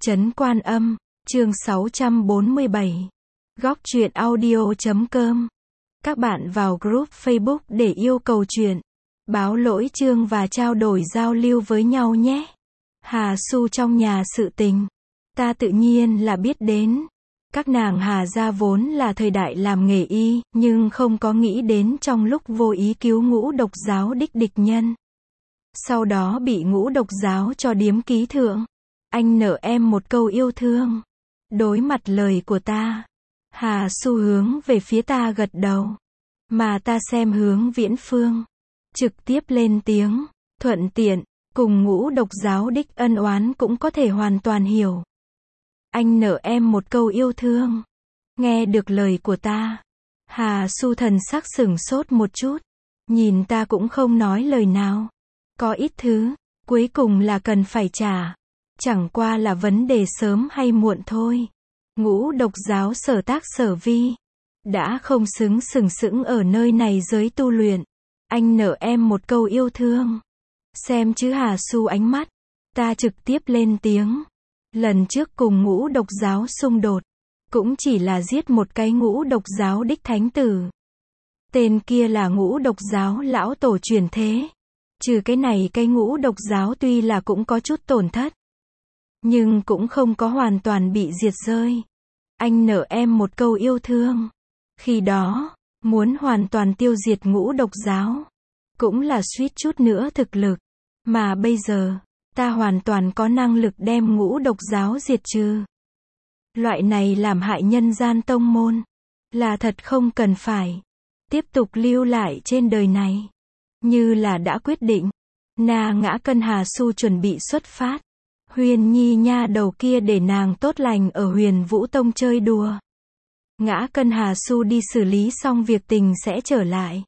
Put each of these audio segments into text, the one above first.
Trấn Quan Âm, chương 647. Góc truyện audio.com. Các bạn vào group Facebook để yêu cầu truyện, báo lỗi chương và trao đổi giao lưu với nhau nhé. Hà Su trong nhà sự tình, ta tự nhiên là biết đến. Các nàng Hà gia vốn là thời đại làm nghề y, nhưng không có nghĩ đến trong lúc vô ý cứu Ngũ Độc giáo địch nhân. Sau đó bị Ngũ Độc giáo cho điếm ký thượng. Anh nợ em một câu yêu thương. Đối mặt lời của ta, Hà Su hướng về phía ta gật đầu. Mà ta xem hướng Viễn Phương, trực tiếp lên tiếng, thuận tiện, cùng Ngũ Độc giáo đích ân oán cũng có thể hoàn toàn hiểu. Anh nợ em một câu yêu thương. Nghe được lời của ta, Hà Su thần sắc sửng sốt một chút, nhìn ta cũng không nói lời nào. Có ít thứ, cuối cùng là cần phải trả. Chẳng qua là vấn đề sớm hay muộn thôi. Ngũ Độc giáo sở tác sở vi, đã không sừng sững ở nơi này giới tu luyện. Anh nợ em một câu yêu thương. Xem chứ Hà Su ánh mắt, ta trực tiếp lên tiếng. Lần trước cùng Ngũ Độc giáo xung đột, cũng chỉ là giết một cái Ngũ Độc giáo đích thánh tử. Tên kia là Ngũ Độc giáo lão tổ truyền thế. Trừ cái này, cái Ngũ Độc giáo tuy là cũng có chút tổn thất, nhưng cũng không có hoàn toàn bị diệt rơi. Anh nợ em một câu yêu thương. Khi đó, muốn hoàn toàn tiêu diệt Ngũ Độc giáo, cũng là suýt chút nữa thực lực. Mà bây giờ, ta hoàn toàn có năng lực đem Ngũ Độc giáo diệt trừ. Loại này làm hại nhân gian tông môn, là thật không cần phải tiếp tục lưu lại trên đời này. Như là đã quyết định, Na Ngã Cân Hà Su chuẩn bị xuất phát. Huyền Nhi nha đầu kia để nàng tốt lành ở Huyền Vũ Tông chơi đùa. Ngã Cân Hà Su đi xử lý xong việc tình sẽ trở lại.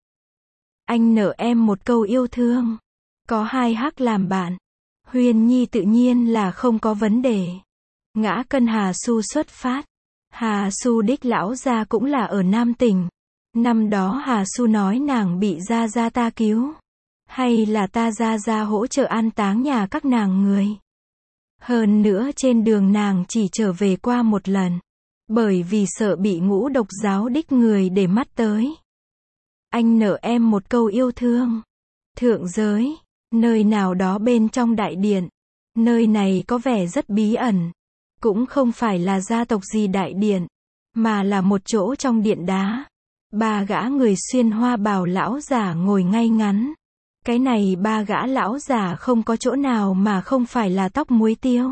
Anh nợ em một câu yêu thương. Có hai hắc làm bạn, Huyền Nhi tự nhiên là không có vấn đề. Ngã Cân Hà Su xuất phát. Hà Su đích lão gia cũng là ở Nam Tỉnh. Năm đó Hà Su nói nàng bị gia gia ta cứu, hay là ta gia gia hỗ trợ an táng nhà các nàng người. Hơn nữa trên đường nàng chỉ trở về qua một lần, bởi vì sợ bị Ngũ Độc giáo đích người để mắt tới. Anh nợ em một câu yêu thương. Thượng giới, nơi nào đó bên trong đại điện. Nơi này có vẻ rất bí ẩn. Cũng không phải là gia tộc gì đại điện, mà là một chỗ trong điện đá. Ba gã người xuyên hoa bào lão giả ngồi ngay ngắn. Cái này ba gã lão giả không có chỗ nào mà không phải là tóc muối tiêu.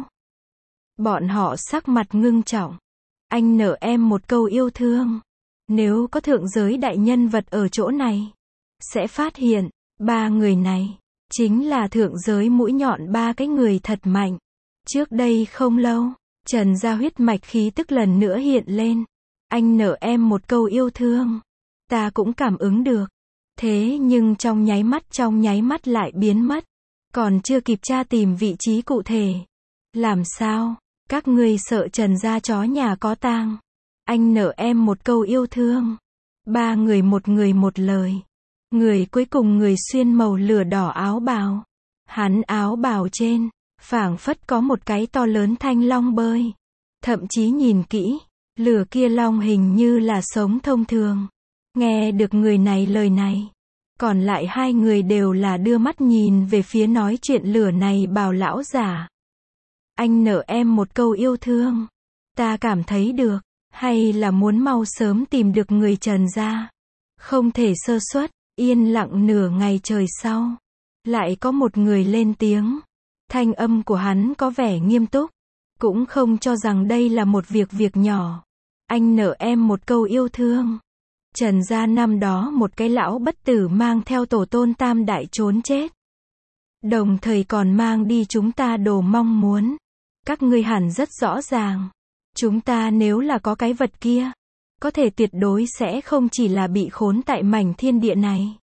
Bọn họ sắc mặt ngưng trọng. Anh nợ em một câu yêu thương. Nếu có thượng giới đại nhân vật ở chỗ này, sẽ phát hiện, ba người này, chính là thượng giới mũi nhọn ba cái người thật mạnh. Trước đây không lâu, Trần gia huyết mạch khí tức lần nữa hiện lên. Anh nợ em một câu yêu thương. Ta cũng cảm ứng được. Thế nhưng trong nháy mắt lại biến mất. Còn chưa kịp tra tìm vị trí cụ thể. Làm sao? Các ngươi sợ Trần gia chó nhà có tang. Anh nợ em một câu yêu thương. Ba người một lời. Người cuối cùng người xuyên màu lửa đỏ áo bào. Hắn áo bào trên, phảng phất có một cái to lớn thanh long bơi. Thậm chí nhìn kỹ, lửa kia long hình như là sống thông thường. Nghe được người này lời này, còn lại hai người đều là đưa mắt nhìn về phía nói chuyện lửa này bào lão giả. Anh nợ em một câu yêu thương. Ta cảm thấy được, hay là muốn mau sớm tìm được người Trần gia. Không thể sơ suất. Yên lặng nửa ngày trời sau, lại có một người lên tiếng. Thanh âm của hắn có vẻ nghiêm túc, cũng không cho rằng đây là một việc nhỏ. Anh nợ em một câu yêu thương. Trần gia năm đó một cái lão bất tử mang theo tổ tôn tam đại trốn chết. Đồng thời còn mang đi chúng ta đồ mong muốn. Các ngươi hẳn rất rõ ràng. Chúng ta nếu là có cái vật kia, có thể tuyệt đối sẽ không chỉ là bị khốn tại mảnh thiên địa này.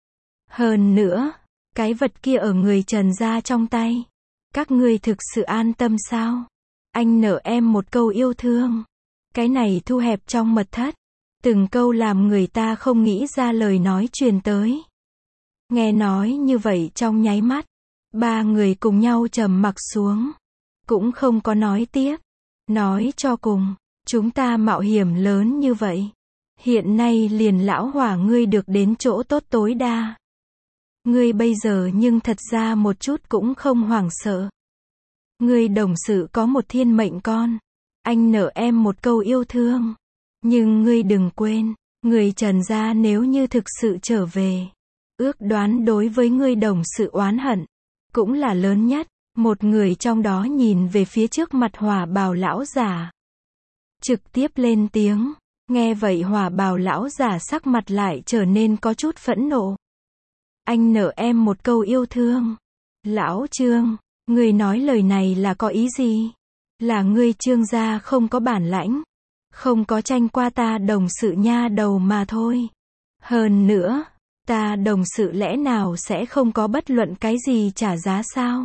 Hơn nữa, cái vật kia ở người Trần gia trong tay. Các ngươi thực sự an tâm sao? Anh nợ em một câu yêu thương. Cái này thu hẹp trong mật thất. Từng câu làm người ta không nghĩ ra lời nói truyền tới. Nghe nói như vậy trong nháy mắt, ba người cùng nhau trầm mặc xuống. cũng không có nói tiếp. Nói cho cùng, chúng ta mạo hiểm lớn như vậy. Hiện nay liền lão hỏa ngươi được đến chỗ tốt tối đa. Ngươi bây giờ nhưng thật ra một chút cũng không hoảng sợ. Ngươi đồng sự có một thiên mệnh con. Anh nợ em một câu yêu thương. Nhưng ngươi đừng quên, người Trần gia nếu như thực sự trở về, ước đoán đối với ngươi đồng sự oán hận, cũng là lớn nhất. Một người trong đó nhìn về phía trước mặt hỏa bào lão giả. Trực tiếp lên tiếng. Nghe vậy hỏa bào lão giả sắc mặt lại trở nên có chút phẫn nộ. Anh nợ em một câu yêu thương. Lão Trương, ngươi nói lời này là có ý gì? Là ngươi Trương gia không có bản lãnh, không có tranh qua ta đồng sự nha đầu mà thôi. Hơn nữa, ta đồng sự lẽ nào sẽ không có bất luận cái gì trả giá sao?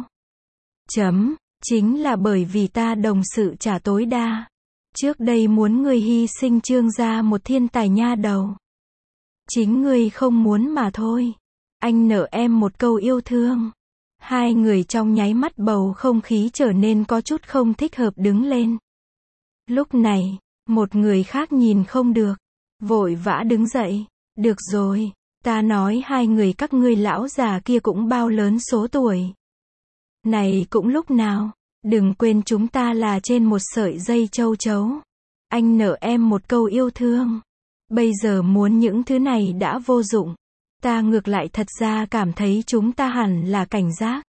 Chính là bởi vì ta đồng sự trả tối đa. Trước đây muốn ngươi hy sinh Trương gia một thiên tài nha đầu. Chính ngươi không muốn mà thôi. Anh nợ em một câu yêu thương. Hai người trong nháy mắt bầu không khí trở nên có chút không thích hợp đứng lên. Lúc này, một người khác nhìn không được, vội vã đứng dậy. Được rồi, ta nói hai người các ngươi lão già kia cũng bao lớn số tuổi. Này cũng lúc nào, đừng quên chúng ta là trên một sợi dây châu chấu. Anh nợ em một câu yêu thương. Bây giờ muốn những thứ này đã vô dụng. Ta ngược lại thật ra cảm thấy chúng ta hẳn là cảnh giác.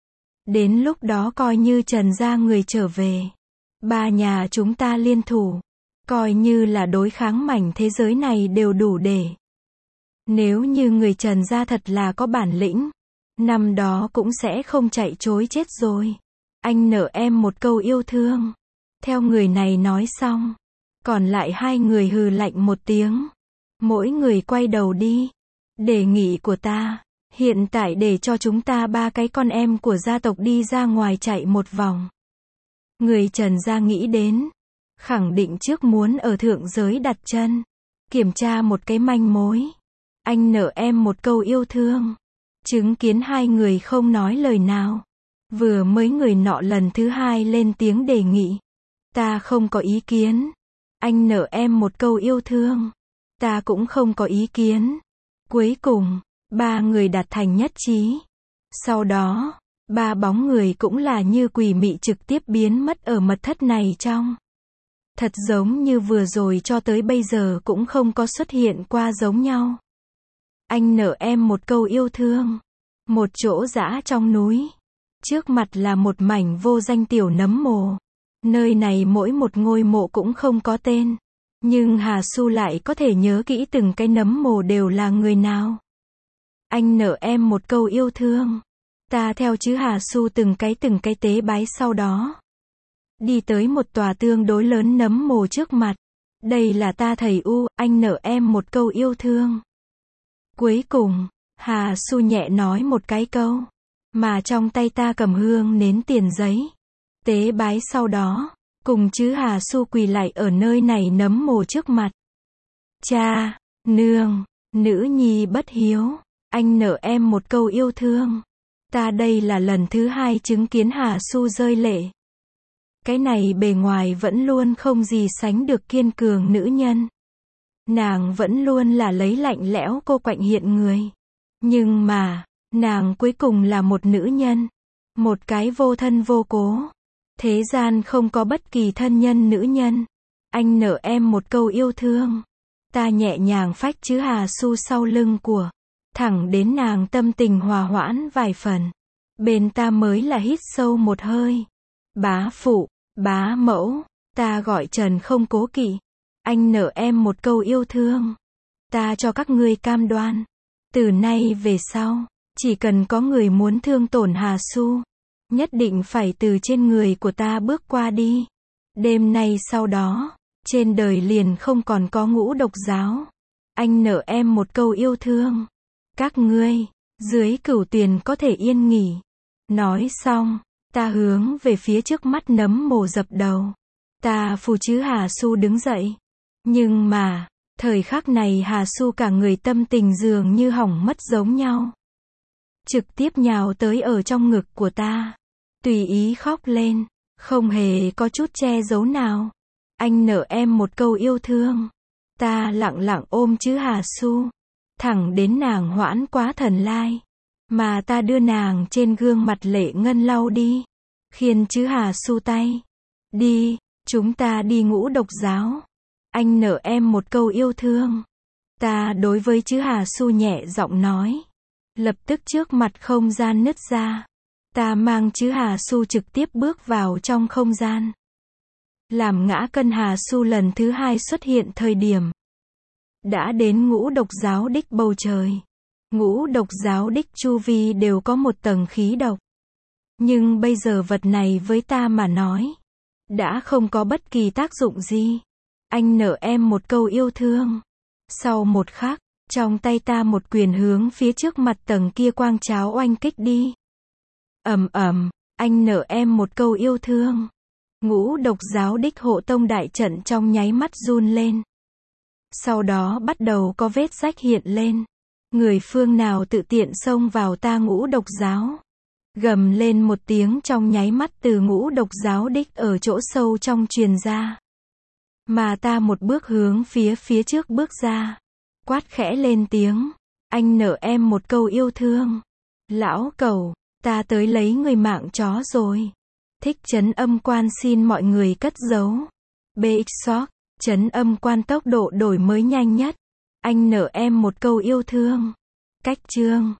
Đến lúc đó coi như Trần gia người trở về, ba nhà chúng ta liên thủ, coi như là đối kháng mảnh thế giới này đều đủ để. Nếu như người Trần gia thật là có bản lĩnh, năm đó cũng sẽ không chạy chối chết rồi. Anh nợ em một câu yêu thương. Theo người này nói xong, còn lại hai người hừ lạnh một tiếng. Mỗi người quay đầu đi. Đề nghị của ta, hiện tại để cho chúng ta ba cái con em của gia tộc đi ra ngoài chạy một vòng. Người Trần gia nghĩ đến, khẳng định trước muốn ở thượng giới đặt chân, kiểm tra một cái manh mối. Anh nợ em một câu yêu thương. Chứng kiến hai người không nói lời nào. Vừa mới người nọ lần thứ hai lên tiếng đề nghị. Ta không có ý kiến. Anh nợ em một câu yêu thương. Ta cũng không có ý kiến. Cuối cùng, ba người đạt thành nhất trí. Sau đó, ba bóng người cũng là như quỷ mị trực tiếp biến mất ở mật thất này trong. Thật giống như vừa rồi cho tới bây giờ cũng không có xuất hiện qua giống nhau. Anh nợ em một câu yêu thương. Một chỗ dã trong núi. Trước mặt là một mảnh vô danh tiểu nấm mồ. Nơi này mỗi một ngôi mộ cũng không có tên. Nhưng Hà Su lại có thể nhớ kỹ từng cái nấm mồ đều là người nào. Anh nợ em một câu yêu thương. Ta theo chứ Hà Su từng cái tế bái sau đó. Đi tới một tòa tương đối lớn nấm mồ trước mặt. Đây là ta thầy U, anh nợ em một câu yêu thương. Cuối cùng, Hà Su nhẹ nói một cái câu. Mà trong tay ta cầm hương nến tiền giấy. Tế bái sau đó, cùng chứ Hà Su quỳ lại ở nơi này nấm mồ trước mặt. Cha, nương, nữ nhi bất hiếu. Anh nợ em một câu yêu thương. Ta đây là lần thứ hai chứng kiến Hà Su rơi lệ. Cái này bề ngoài vẫn luôn không gì sánh được kiên cường nữ nhân. Nàng vẫn luôn là lấy lạnh lẽo cô quạnh hiện người. Nhưng mà, nàng cuối cùng là một nữ nhân. Một cái vô thân vô cố. Thế gian không có bất kỳ thân nhân nữ nhân. Anh nợ em một câu yêu thương. Ta nhẹ nhàng phách chứ Hà Su sau lưng của. Thẳng đến nàng tâm tình hòa hoãn vài phần. Bên ta mới là hít sâu một hơi. Bá phụ, bá mẫu, ta gọi Trần không cố kỵ. Anh nợ em một câu yêu thương. Ta cho các ngươi cam đoan. Từ nay về sau, chỉ cần có người muốn thương tổn Hà Su, nhất định phải từ trên người của ta bước qua đi. Đêm nay sau đó, trên đời liền không còn có ngũ độc giáo. Anh nợ em một câu yêu thương. Các ngươi, dưới cửu tuyền có thể yên nghỉ. Nói xong, ta hướng về phía trước mắt nấm mồ dập đầu. Ta phù chứ Hà Su đứng dậy. Nhưng mà, thời khắc này Hà Su cả người tâm tình dường như hỏng mất giống nhau. Trực tiếp nhào tới ở trong ngực của ta. Tùy ý khóc lên. Không hề có chút che giấu nào. Anh nợ em một câu yêu thương. Ta lặng lặng ôm chữ Hà Su. Thẳng đến nàng hoãn quá thần lai. Mà ta đưa nàng trên gương mặt lệ ngân lau đi. Khiên chữ Hà Su tay. Đi, chúng ta đi ngũ độc giáo. Anh nợ em một câu yêu thương. Ta đối với chữ Hà Su nhẹ giọng nói. Lập tức trước mặt không gian nứt ra. Ta mang chữ Hà Su trực tiếp bước vào trong không gian. Làm ngã cân Hà Su lần thứ 2 xuất hiện thời điểm. Đã đến ngũ độc giáo đích bầu trời. Ngũ độc giáo đích chu vi đều có một tầng khí độc. Nhưng bây giờ vật này với ta mà nói. Đã không có bất kỳ tác dụng gì. Anh nợ em một câu yêu thương. Sau một khắc, trong tay ta một quyền hướng phía trước mặt tầng kia quang cháo oanh kích đi. Ầm ầm, anh nợ em một câu yêu thương. Ngũ độc giáo đích hộ tông đại trận trong nháy mắt run lên. Sau đó bắt đầu có vết rách hiện lên. Người phương nào tự tiện xông vào ta ngũ độc giáo. Gầm lên một tiếng trong nháy mắt từ ngũ độc giáo đích ở chỗ sâu trong truyền ra. Mà ta một bước hướng phía trước bước ra. Quát khẽ lên tiếng. Anh nợ em một câu yêu thương. Lão cẩu, ta tới lấy người mạng chó rồi. Thích trấn âm quan xin mọi người cất giấu. BX Shop, trấn âm quan tốc độ đổi mới nhanh nhất. Anh nợ em một câu yêu thương. Cách chương